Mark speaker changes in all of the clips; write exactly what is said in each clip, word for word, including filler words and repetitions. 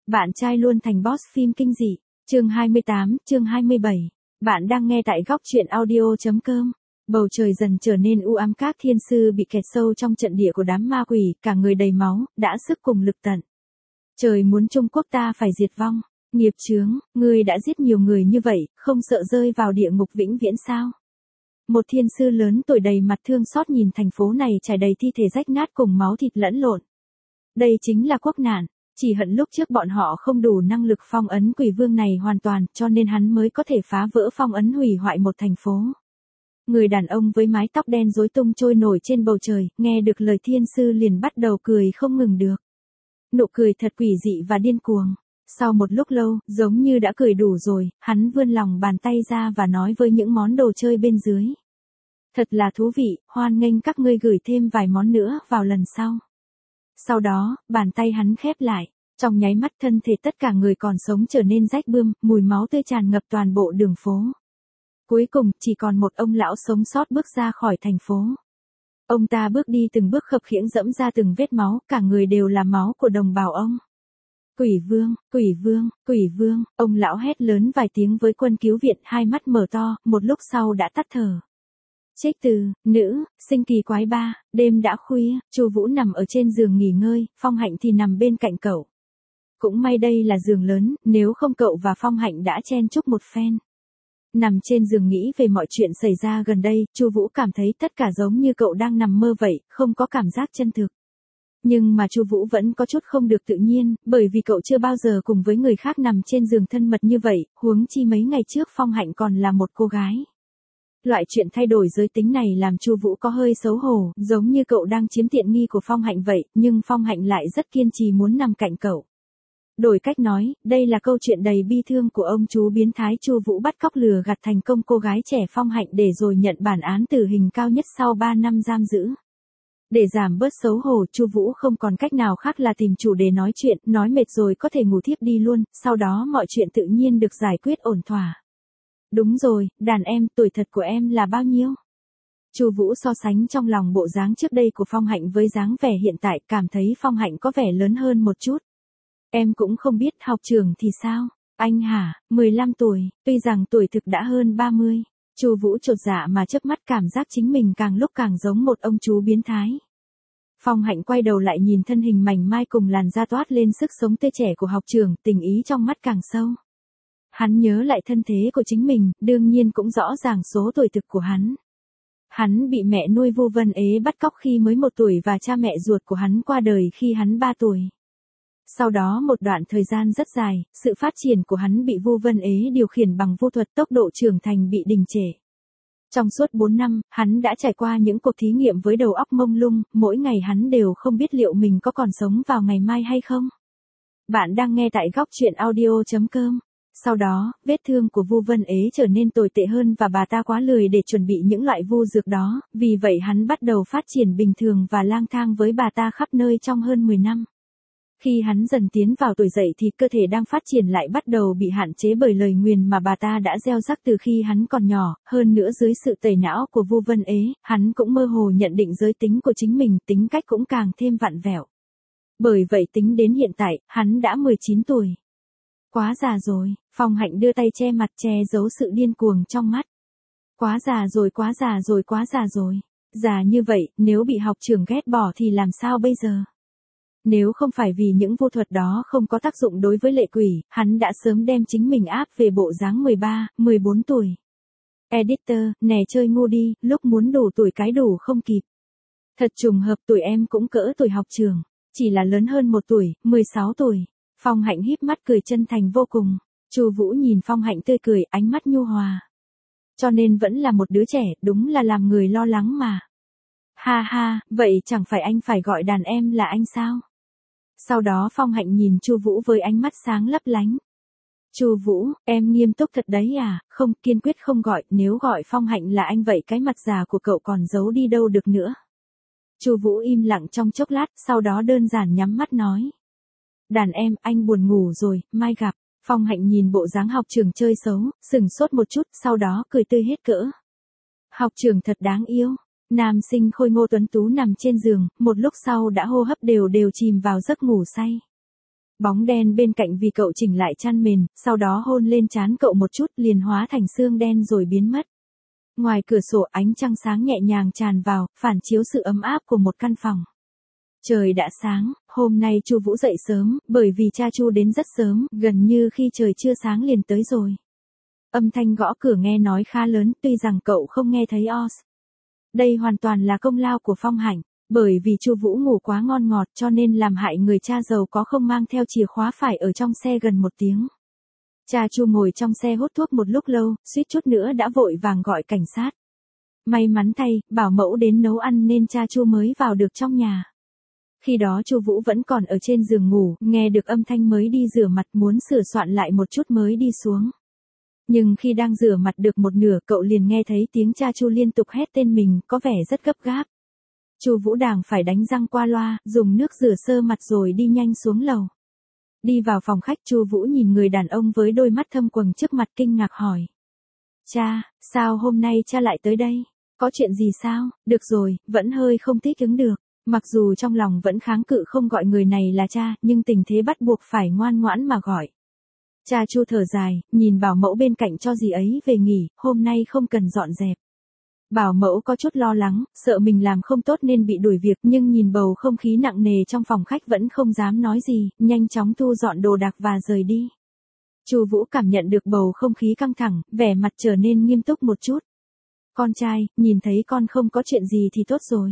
Speaker 1: Bạn trai luôn thành boss phim kinh dị. Chương hai mươi tám, chương hai mươi bảy. Bạn đang nghe tại góc truyện audio chấm com. Bầu trời dần trở nên u ám, các thiên sư bị kẹt sâu trong trận địa của đám ma quỷ, cả người đầy máu, đã sức cùng lực tận. Trời muốn Trung Quốc ta phải diệt vong. Nghiệp chướng, ngươi đã giết nhiều người như vậy, không sợ rơi vào địa ngục vĩnh viễn sao? Một thiên sư lớn tuổi đầy mặt thương xót nhìn thành phố này trải đầy thi thể rách nát cùng máu thịt lẫn lộn. Đây chính là quốc nạn. Chỉ hận lúc trước bọn họ không đủ năng lực phong ấn quỷ vương này hoàn toàn, cho nên hắn mới có thể phá vỡ phong ấn hủy hoại một thành phố. Người đàn ông với mái tóc đen rối tung trôi nổi trên bầu trời, nghe được lời thiên sư liền bắt đầu cười không ngừng được. Nụ cười thật quỷ dị và điên cuồng. Sau một lúc lâu, giống như đã cười đủ rồi, hắn vươn lòng bàn tay ra và nói với những món đồ chơi bên dưới. Thật là thú vị, hoan nghênh các ngươi gửi thêm vài món nữa vào lần sau. Sau đó, bàn tay hắn khép lại, trong nháy mắt thân thể tất cả người còn sống trở nên rách bươm, mùi máu tươi tràn ngập toàn bộ đường phố. Cuối cùng, chỉ còn một ông lão sống sót bước ra khỏi thành phố. Ông ta bước đi từng bước khập khiễng dẫm ra từng vết máu, cả người đều là máu của đồng bào ông. Quỷ vương, quỷ vương, quỷ vương, ông lão hét lớn vài tiếng với quân cứu viện, hai mắt mở to, một lúc sau đã tắt thở. Trích từ, nữ, sinh kỳ quái ba, đêm đã khuya, Chu Vũ nằm ở trên giường nghỉ ngơi, Phong Hạnh thì nằm bên cạnh cậu. Cũng may đây là giường lớn, nếu không cậu và Phong Hạnh đã chen chúc một phen. Nằm trên giường nghĩ về mọi chuyện xảy ra gần đây, Chu Vũ cảm thấy tất cả giống như cậu đang nằm mơ vậy, không có cảm giác chân thực. Nhưng mà Chu Vũ vẫn có chút không được tự nhiên, bởi vì cậu chưa bao giờ cùng với người khác nằm trên giường thân mật như vậy, huống chi mấy ngày trước Phong Hạnh còn là một cô gái. Loại chuyện thay đổi giới tính này làm Chu Vũ có hơi xấu hổ, giống như cậu đang chiếm tiện nghi của Phong Hạnh vậy, nhưng Phong Hạnh lại rất kiên trì muốn nằm cạnh cậu. Đổi cách nói, đây là câu chuyện đầy bi thương của ông chú biến thái Chu Vũ bắt cóc lừa gạt thành công cô gái trẻ Phong Hạnh để rồi nhận bản án tử hình cao nhất sau ba năm giam giữ. Để giảm bớt xấu hổ, Chu Vũ không còn cách nào khác là tìm chủ đề nói chuyện, nói mệt rồi có thể ngủ thiếp đi luôn, sau đó mọi chuyện tự nhiên được giải quyết ổn thỏa. Đúng rồi, đàn em, tuổi thật của em là bao nhiêu? Chu Vũ so sánh trong lòng bộ dáng trước đây của Phong Hạnh với dáng vẻ hiện tại, cảm thấy Phong Hạnh có vẻ lớn hơn một chút. Em cũng không biết, học trưởng thì sao? Anh hả, mười lăm tuổi, tuy rằng tuổi thực đã hơn ba mươi. Chu Vũ chột dạ mà chớp mắt, cảm giác chính mình càng lúc càng giống một ông chú biến thái. Phong Hạnh quay đầu lại nhìn thân hình mảnh mai cùng làn da toát lên sức sống tươi trẻ của học trưởng, tình ý trong mắt càng sâu. Hắn nhớ lại thân thế của chính mình, đương nhiên cũng rõ ràng số tuổi thực của hắn. Hắn bị mẹ nuôi Vu Vân Ế bắt cóc khi mới một tuổi và cha mẹ ruột của hắn qua đời khi hắn ba tuổi. Sau đó một đoạn thời gian rất dài, sự phát triển của hắn bị Vu Vân Ế điều khiển bằng vu thuật, tốc độ trưởng thành bị đình trệ. Trong suốt bốn năm, hắn đã trải qua những cuộc thí nghiệm với đầu óc mông lung, mỗi ngày hắn đều không biết liệu mình có còn sống vào ngày mai hay không. Bạn đang nghe tại góc truyện audio chấm com. Sau đó, vết thương của Vu Vân Ế trở nên tồi tệ hơn và bà ta quá lười để chuẩn bị những loại vu dược đó, vì vậy hắn bắt đầu phát triển bình thường và lang thang với bà ta khắp nơi trong hơn mười năm. Khi hắn dần tiến vào tuổi dậy thì cơ thể đang phát triển lại bắt đầu bị hạn chế bởi lời nguyền mà bà ta đã gieo rắc từ khi hắn còn nhỏ, hơn nữa dưới sự tẩy não của Vu Vân Ế, hắn cũng mơ hồ nhận định giới tính của chính mình, tính cách cũng càng thêm vặn vẹo. Bởi vậy tính đến hiện tại, hắn đã mười chín tuổi. Quá già rồi, Phong Hạnh đưa tay che mặt che giấu sự điên cuồng trong mắt. Quá già rồi, quá già rồi, quá già rồi. Già như vậy, nếu bị học trưởng ghét bỏ thì làm sao bây giờ? Nếu không phải vì những vu thuật đó không có tác dụng đối với lệ quỷ, hắn đã sớm đem chính mình áp về bộ dáng mười ba, mười bốn tuổi. Editor, nè chơi ngu đi, lúc muốn đủ tuổi cái đủ không kịp. Thật trùng hợp, tuổi em cũng cỡ tuổi học trưởng, chỉ là lớn hơn một tuổi, mười sáu tuổi. Phong Hạnh híp mắt cười chân thành vô cùng. Chu Vũ nhìn Phong Hạnh tươi cười, ánh mắt nhu hòa. Cho nên vẫn là một đứa trẻ, đúng là làm người lo lắng mà. Ha ha, vậy chẳng phải anh phải gọi đàn em là anh sao? Sau đó Phong Hạnh nhìn Chu Vũ với ánh mắt sáng lấp lánh. Chu Vũ, em nghiêm túc thật đấy à? Không, kiên quyết không gọi, nếu gọi Phong Hạnh là anh vậy cái mặt già của cậu còn giấu đi đâu được nữa. Chu Vũ im lặng trong chốc lát, sau đó đơn giản nhắm mắt nói. Đàn em, anh buồn ngủ rồi, mai gặp. Phong Hạnh nhìn bộ dáng học trưởng chơi xấu, sững sốt một chút, sau đó cười tươi hết cỡ. Học trưởng thật đáng yêu. Nam sinh khôi ngô tuấn tú nằm trên giường, một lúc sau đã hô hấp đều đều chìm vào giấc ngủ say. Bóng đen bên cạnh vì cậu chỉnh lại chăn mền, sau đó hôn lên trán cậu một chút liền hóa thành xương đen rồi biến mất. Ngoài cửa sổ ánh trăng sáng nhẹ nhàng tràn vào, phản chiếu sự ấm áp của một căn phòng. Trời đã sáng, hôm nay Chu Vũ dậy sớm, bởi vì cha Chu đến rất sớm, gần như khi trời chưa sáng liền tới rồi. Âm thanh gõ cửa nghe nói khá lớn, tuy rằng cậu không nghe thấy os. Đây hoàn toàn là công lao của Phong Hạnh, bởi vì Chu Vũ ngủ quá ngon ngọt cho nên làm hại người cha giàu có không mang theo chìa khóa phải ở trong xe gần một tiếng. Cha Chu ngồi trong xe hút thuốc một lúc lâu, suýt chút nữa đã vội vàng gọi cảnh sát. May mắn thay, bảo mẫu đến nấu ăn nên cha Chu mới vào được trong nhà. Khi đó Chu Vũ vẫn còn ở trên giường ngủ, nghe được âm thanh mới đi rửa mặt muốn sửa soạn lại một chút mới đi xuống. Nhưng khi đang rửa mặt được một nửa cậu liền nghe thấy tiếng cha Chu liên tục hét tên mình, có vẻ rất gấp gáp. Chu Vũ đàng phải đánh răng qua loa, dùng nước rửa sơ mặt rồi đi nhanh xuống lầu. Đi vào phòng khách Chu Vũ nhìn người đàn ông với đôi mắt thâm quầng trước mặt kinh ngạc hỏi. Cha, sao hôm nay cha lại tới đây? Có chuyện gì sao? Được rồi, vẫn hơi không thích ứng được. Mặc dù trong lòng vẫn kháng cự không gọi người này là cha, nhưng tình thế bắt buộc phải ngoan ngoãn mà gọi. Cha Chu thở dài, nhìn bảo mẫu bên cạnh cho dì ấy về nghỉ, hôm nay không cần dọn dẹp. Bảo mẫu có chút lo lắng, sợ mình làm không tốt nên bị đuổi việc, nhưng nhìn bầu không khí nặng nề trong phòng khách vẫn không dám nói gì, nhanh chóng thu dọn đồ đạc và rời đi. Chu Vũ cảm nhận được bầu không khí căng thẳng, vẻ mặt trở nên nghiêm túc một chút. Con trai, nhìn thấy con không có chuyện gì thì tốt rồi.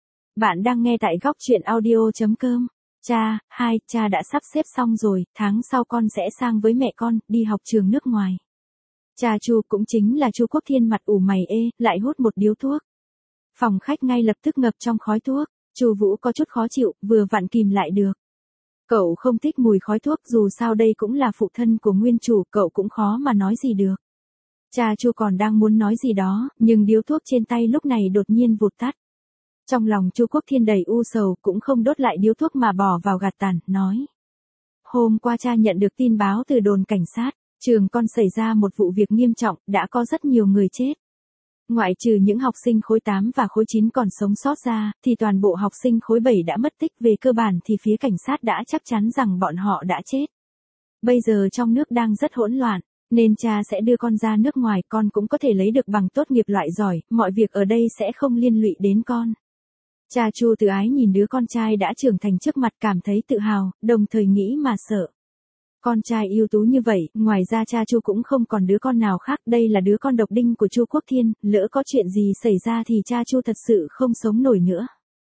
Speaker 1: Bạn đang nghe tại góc truyện audio chấm com. Cha, hai, cha đã sắp xếp xong rồi, tháng sau con sẽ sang với mẹ con, đi học trường nước ngoài. Cha Chu cũng chính là Chu Quốc Thiên mặt ủ mày ê, lại hút một điếu thuốc. Phòng khách ngay lập tức ngập trong khói thuốc, Chu Vũ có chút khó chịu, vừa vặn kìm lại được. Cậu không thích mùi khói thuốc, dù sao đây cũng là phụ thân của nguyên chủ, cậu cũng khó mà nói gì được. Cha Chu còn đang muốn nói gì đó, nhưng điếu thuốc trên tay lúc này đột nhiên vụt tắt. Trong lòng Chu Quốc Thiên đầy u sầu, cũng không đốt lại điếu thuốc mà bỏ vào gạt tàn, nói. Hôm qua cha nhận được tin báo từ đồn cảnh sát, trường con xảy ra một vụ việc nghiêm trọng, đã có rất nhiều người chết. Ngoại trừ những học sinh khối tám và khối chín còn sống sót ra, thì toàn bộ học sinh khối bảy đã mất tích, về cơ bản thì phía cảnh sát đã chắc chắn rằng bọn họ đã chết. Bây giờ trong nước đang rất hỗn loạn, nên cha sẽ đưa con ra nước ngoài, con cũng có thể lấy được bằng tốt nghiệp loại giỏi, mọi việc ở đây sẽ không liên lụy đến con. Cha Chu từ ái nhìn đứa con trai đã trưởng thành trước mặt cảm thấy tự hào, đồng thời nghĩ mà sợ. Con trai ưu tú như vậy, ngoài ra cha Chu cũng không còn đứa con nào khác, đây là đứa con độc đinh của Chu Quốc Thiên, lỡ có chuyện gì xảy ra thì cha Chu thật sự không sống nổi nữa.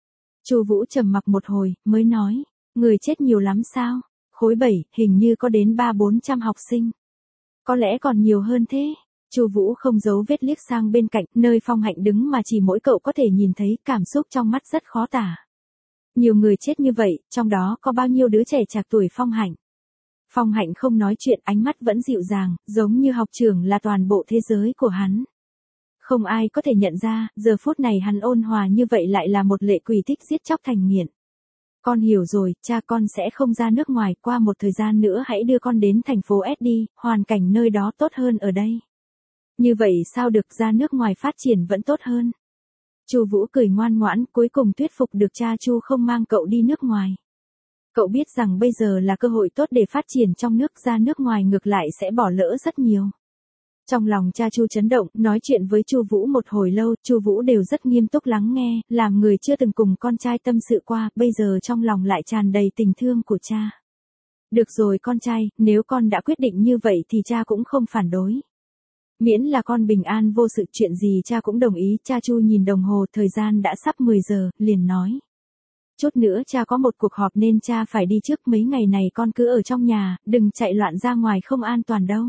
Speaker 1: Chu Vũ trầm mặc một hồi, mới nói, người chết nhiều lắm sao? Khối bảy, hình như có đến ba bốn trăm học sinh. Có lẽ còn nhiều hơn thế. Chu Vũ không giấu vết liếc sang bên cạnh, nơi Phong Hạnh đứng mà chỉ mỗi cậu có thể nhìn thấy, cảm xúc trong mắt rất khó tả. Nhiều người chết như vậy, trong đó có bao nhiêu đứa trẻ trạc tuổi Phong Hạnh. Phong Hạnh không nói chuyện, ánh mắt vẫn dịu dàng, giống như học trưởng là toàn bộ thế giới của hắn. Không ai có thể nhận ra, giờ phút này hắn ôn hòa như vậy lại là một lệ quỷ thích giết chóc thành nghiện. Con hiểu rồi, cha con sẽ không ra nước ngoài, qua một thời gian nữa hãy đưa con đến thành phố S đi, hoàn cảnh nơi đó tốt hơn ở đây. Như vậy sao được, ra nước ngoài phát triển vẫn tốt hơn. Chu Vũ cười ngoan ngoãn, cuối cùng thuyết phục được cha Chu không mang cậu đi nước ngoài. Cậu biết rằng bây giờ là cơ hội tốt để phát triển trong nước, ra nước ngoài ngược lại sẽ bỏ lỡ rất nhiều. Trong lòng cha Chu chấn động, nói chuyện với Chu Vũ một hồi lâu, Chu Vũ đều rất nghiêm túc lắng nghe, làm người chưa từng cùng con trai tâm sự qua, bây giờ trong lòng lại tràn đầy tình thương của cha. Được rồi con trai, nếu con đã quyết định như vậy thì cha cũng không phản đối. Miễn là con bình an vô sự, chuyện gì cha cũng đồng ý. Cha Chu nhìn đồng hồ, thời gian đã sắp mười giờ, liền nói. Chút nữa cha có một cuộc họp nên cha phải đi trước, mấy ngày này con cứ ở trong nhà, đừng chạy loạn ra ngoài không an toàn đâu.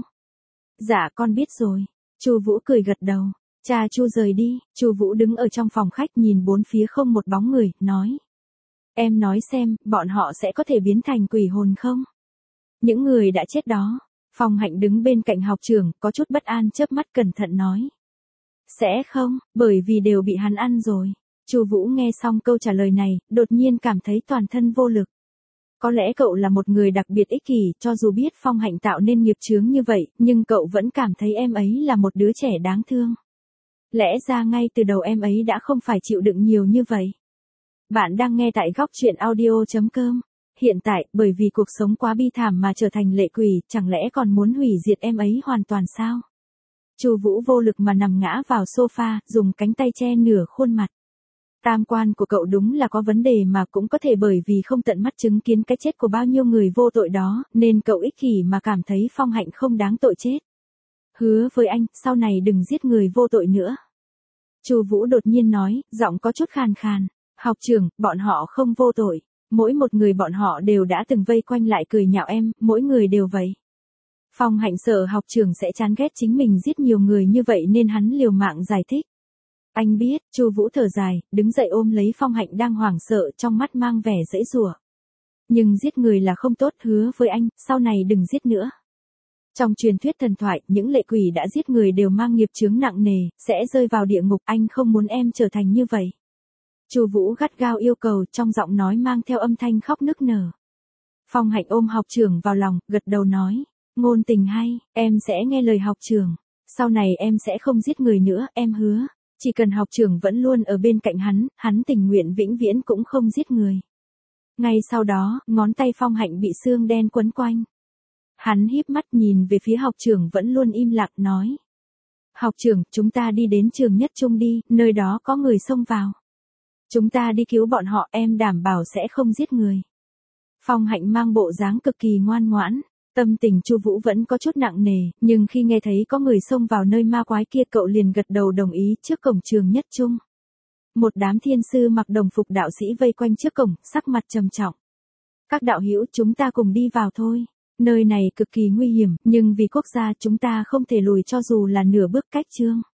Speaker 1: Dạ con biết rồi. Chu Vũ cười gật đầu. Cha Chu rời đi, Chu Vũ đứng ở trong phòng khách nhìn bốn phía không một bóng người, nói. Em nói xem, bọn họ sẽ có thể biến thành quỷ hồn không? Những người đã chết đó. Phong Hạnh đứng bên cạnh học trưởng, có chút bất an chớp mắt cẩn thận nói. Sẽ không, bởi vì đều bị hắn ăn rồi. Chu Vũ nghe xong câu trả lời này, đột nhiên cảm thấy toàn thân vô lực. Có lẽ cậu là một người đặc biệt ích kỷ, cho dù biết Phong Hạnh tạo nên nghiệp chướng như vậy, nhưng cậu vẫn cảm thấy em ấy là một đứa trẻ đáng thương. Lẽ ra ngay từ đầu em ấy đã không phải chịu đựng nhiều như vậy. Bạn đang nghe tại góc truyện audio chấm com. hiện tại, bởi vì cuộc sống quá bi thảm mà trở thành lệ quỷ, chẳng lẽ còn muốn hủy diệt em ấy hoàn toàn sao? Chu Vũ vô lực mà nằm ngã vào sofa, dùng cánh tay che nửa khuôn mặt. Tam quan của cậu đúng là có vấn đề mà cũng có thể bởi vì không tận mắt chứng kiến cái chết của bao nhiêu người vô tội đó, nên cậu ích kỷ mà cảm thấy Phong Hạnh không đáng tội chết. Hứa với anh, sau này đừng giết người vô tội nữa. Chu Vũ đột nhiên nói, giọng có chút khàn khàn. Học trưởng, bọn họ không vô tội. Mỗi một người bọn họ đều đã từng vây quanh lại cười nhạo em, mỗi người đều vậy. Phong Hạnh sợ học trưởng sẽ chán ghét chính mình giết nhiều người như vậy nên hắn liều mạng giải thích. Anh biết, Chu Vũ thở dài, đứng dậy ôm lấy Phong Hạnh đang hoảng sợ, trong mắt mang vẻ giãy giụa. Nhưng giết người là không tốt, hứa với anh, sau này đừng giết nữa. Trong truyền thuyết thần thoại, những lệ quỷ đã giết người đều mang nghiệp chướng nặng nề, sẽ rơi vào địa ngục, anh không muốn em trở thành như vậy. Chu Vũ gắt gao yêu cầu, trong giọng nói mang theo âm thanh khóc nức nở. Phong Hạnh ôm học trưởng vào lòng, gật đầu nói, ngôn tình hay, em sẽ nghe lời học trưởng. Sau này em sẽ không giết người nữa, em hứa. Chỉ cần học trưởng vẫn luôn ở bên cạnh hắn, hắn tình nguyện vĩnh viễn cũng không giết người. Ngay sau đó, ngón tay Phong Hạnh bị xương đen quấn quanh. Hắn híp mắt nhìn về phía học trưởng vẫn luôn im lặng nói. Học trưởng, chúng ta đi đến trường Nhất Trung đi, nơi đó có người xông vào. Chúng ta đi cứu bọn họ, em đảm bảo sẽ không giết người. Phong Hạnh mang bộ dáng cực kỳ ngoan ngoãn. Tâm tình Chu Vũ vẫn có chút nặng nề, nhưng khi nghe thấy có người xông vào nơi ma quái kia cậu liền gật đầu đồng ý trước cổng trường Nhất Trung. Một đám thiên sư mặc đồng phục đạo sĩ vây quanh trước cổng, sắc mặt trầm trọng. Các đạo hữu, chúng ta cùng đi vào thôi. Nơi này cực kỳ nguy hiểm, nhưng vì quốc gia chúng ta không thể lùi cho dù là nửa bước cách chương.